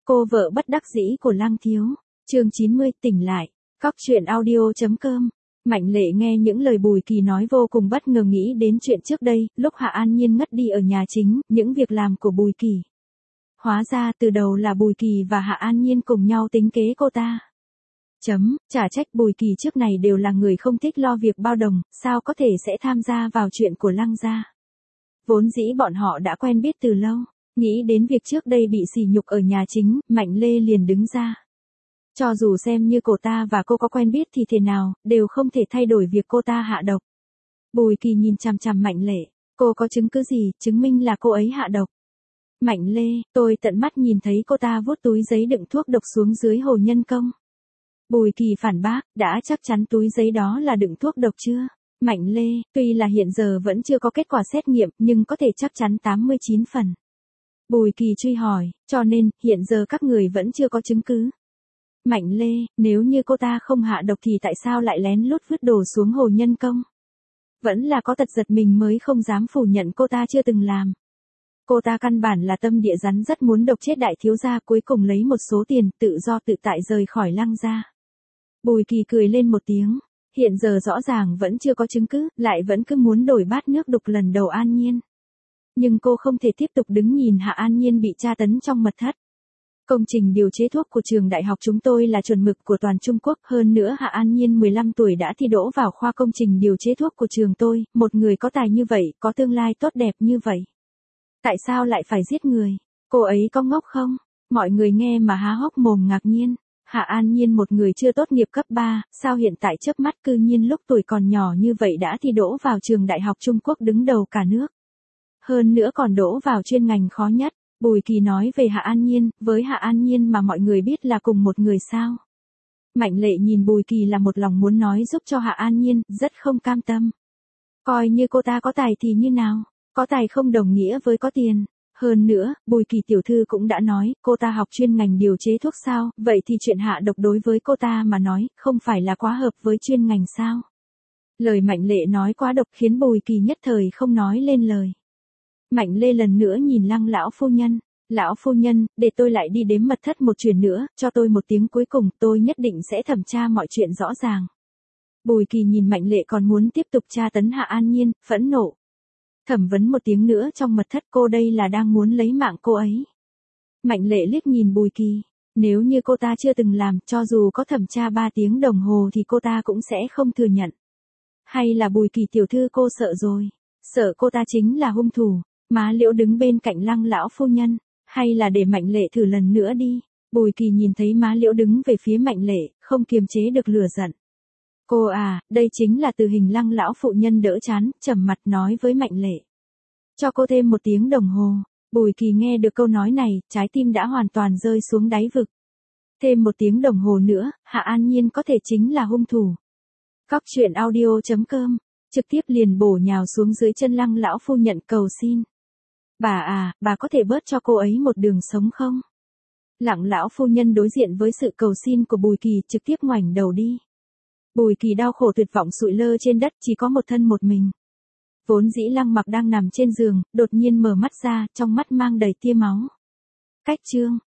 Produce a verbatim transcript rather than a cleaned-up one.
Cô vợ bất đắc dĩ của Lăng Thiếu. Chương chín mươi tỉnh lại. Cóc truyện audio.com. Mạnh Lệ nghe những lời Bùi Kỳ nói vô cùng bất ngờ, nghĩ đến chuyện trước đây, lúc Hạ An Nhiên ngất đi ở nhà chính, những việc làm của Bùi Kỳ. Hóa ra từ đầu là Bùi Kỳ và Hạ An Nhiên cùng nhau tính kế cô ta. Chấm, chả trách Bùi Kỳ trước này đều là người không thích lo việc bao đồng, sao có thể sẽ tham gia vào chuyện của Lăng gia. Vốn dĩ bọn họ đã quen biết từ lâu, nghĩ đến việc trước đây bị sỉ nhục ở nhà chính, Mạnh Lê liền đứng ra. Cho dù xem như cô ta và cô có quen biết thì thế nào, đều không thể thay đổi việc cô ta hạ độc. Bùi Kỳ nhìn chằm chằm Mạnh Lệ, cô có chứng cứ gì, chứng minh là cô ấy hạ độc. Mạnh Lê, tôi tận mắt nhìn thấy cô ta vuốt túi giấy đựng thuốc độc xuống dưới hồ nhân công. Bùi Kỳ phản bác, đã chắc chắn túi giấy đó là đựng thuốc độc chưa? Mạnh Lê, tuy là hiện giờ vẫn chưa có kết quả xét nghiệm, nhưng có thể chắc chắn tám mươi chín phần. Bùi Kỳ truy hỏi, cho nên, hiện giờ các người vẫn chưa có chứng cứ. Mạnh Lê, nếu như cô ta không hạ độc thì tại sao lại lén lút vứt đồ xuống hồ nhân công? Vẫn là có tật giật mình mới không dám phủ nhận cô ta chưa từng làm. Cô ta căn bản là tâm địa rắn, rất muốn độc chết đại thiếu gia, cuối cùng lấy một số tiền, tự do tự tại rời khỏi Lăng gia. Bùi Kỳ cười lên một tiếng, hiện giờ rõ ràng vẫn chưa có chứng cứ, lại vẫn cứ muốn đổi bát nước đục lần đầu An Nhiên. Nhưng cô không thể tiếp tục đứng nhìn Hạ An Nhiên bị tra tấn trong mật thất. Công trình điều chế thuốc của trường đại học chúng tôi là chuẩn mực của toàn Trung Quốc, hơn nữa Hạ An Nhiên mười lăm tuổi đã thi đỗ vào khoa công trình điều chế thuốc của trường tôi, một người có tài như vậy, có tương lai tốt đẹp như vậy. Tại sao lại phải giết người? Cô ấy có ngốc không? Mọi người nghe mà há hốc mồm ngạc nhiên. Hạ An Nhiên một người chưa tốt nghiệp cấp ba, sao hiện tại chớp mắt cư nhiên lúc tuổi còn nhỏ như vậy đã thi đỗ vào trường đại học Trung Quốc đứng đầu cả nước. Hơn nữa còn đỗ vào chuyên ngành khó nhất. Bùi Kỳ nói về Hạ An Nhiên, với Hạ An Nhiên mà mọi người biết là cùng một người sao? Mạnh Lệ nhìn Bùi Kỳ là một lòng muốn nói giúp cho Hạ An Nhiên, rất không cam tâm. Coi như cô ta có tài thì như nào? Có tài không đồng nghĩa với có tiền. Hơn nữa, Bùi Kỳ tiểu thư cũng đã nói, cô ta học chuyên ngành điều chế thuốc sao, vậy thì chuyện hạ độc đối với cô ta mà nói, không phải là quá hợp với chuyên ngành sao? Lời Mạnh Lệ nói quá độc khiến Bùi Kỳ nhất thời không nói lên lời. Mạnh Lê lần nữa nhìn Lăng lão phu nhân, lão phu nhân, để tôi lại đi đếm mật thất một chuyện nữa, cho tôi một tiếng cuối cùng, tôi nhất định sẽ thẩm tra mọi chuyện rõ ràng. Bùi Kỳ nhìn Mạnh Lệ còn muốn tiếp tục tra tấn Hạ An Nhiên, phẫn nộ. Thẩm vấn một tiếng nữa trong mật thất, cô đây là đang muốn lấy mạng cô ấy. Mạnh Lệ liếc nhìn Bùi Kỳ, nếu như cô ta chưa từng làm, cho dù có thẩm tra ba tiếng đồng hồ thì cô ta cũng sẽ không thừa nhận. Hay là Bùi Kỳ tiểu thư cô sợ rồi, sợ cô ta chính là hung thủ. Má Liễu đứng bên cạnh Lăng lão phu nhân, hay là để Mạnh Lệ thử lần nữa đi. Bùi Kỳ nhìn thấy má Liễu đứng về phía Mạnh Lệ, không kiềm chế được lửa giận. Cô à, đây chính là tử hình. Lăng lão phụ nhân đỡ chán, trầm mặt nói với Mạnh Lệ. Cho cô thêm một tiếng đồng hồ. Bùi Kỳ nghe được câu nói này, trái tim đã hoàn toàn rơi xuống đáy vực. Thêm một tiếng đồng hồ nữa, Hạ An Nhiên có thể chính là hung thủ. Cóc truyện audio.com, trực tiếp liền bổ nhào xuống dưới chân Lăng lão phu nhận cầu xin. Bà à, bà có thể bớt cho cô ấy một đường sống không? Lăng lão phu nhân đối diện với sự cầu xin của Bùi Kỳ trực tiếp ngoảnh đầu đi. Bùi Kỳ đau khổ tuyệt vọng sụi lơ trên đất, chỉ có một thân một mình. Vốn dĩ Lăng Mặc đang nằm trên giường, đột nhiên mở mắt ra, trong mắt mang đầy tia máu. Cách chương.